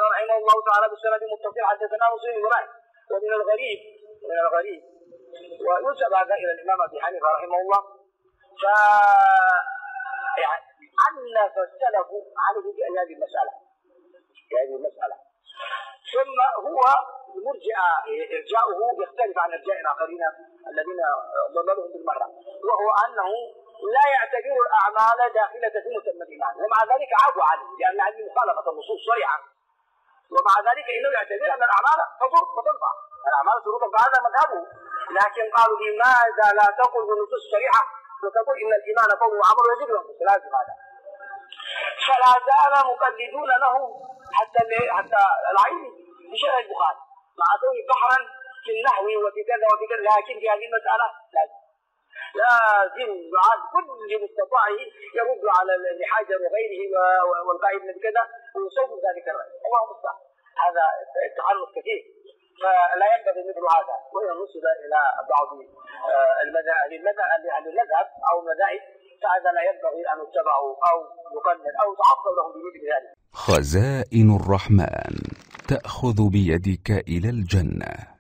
رحمه الله تعالى بالسند المتصل حدثنا مسلم بن إبراهيم. ومن الغريب وينسب هذا إلى الإمام أبي حنيفة رحمه الله يعني عنف السلف عليه في هذه المسألة ثم هو المرجئة إرجاؤه يختلف عن إرجاء الآخرين الذين ضللهم بالمرة، وهو أنه لا يعتبر الأعمال داخلة في مسمى الإيمان، ومع ذلك عابوا عليه لأن هذه مخالفة النصوص صريحة، ومع ذلك إنه يعتبر أن الأعمال تنفع الأعمال شروطا، فهذا مذهبه. لكن قالوا لماذا لا تقل بالنصوص الصريحة وتقول إن الإيمان قول وعمل ويجب ينقص؟ لازم هذا. فلا زال مقلدون له حتى العين في شرح البخاري مع كونه بحرا في النحو وفي كذا وفي كذا، لكن في هذه المسألة لازم بعد كل مستطاعه يرد على ابن حجر وغيره والقائد من كذا ويصوب ذلك الرأي. الله المستعان، هذا التحرك كثير، فلا ينبغي مثل هذا. وإن نسب إلى بعض المذهب أو المذاهب فهذا لا ينبغي أن يتبعوا أو يقلد أو يتعصب لهم بمثل ذلك. خزائن الرحمن تأخذ بيدك إلى الجنة.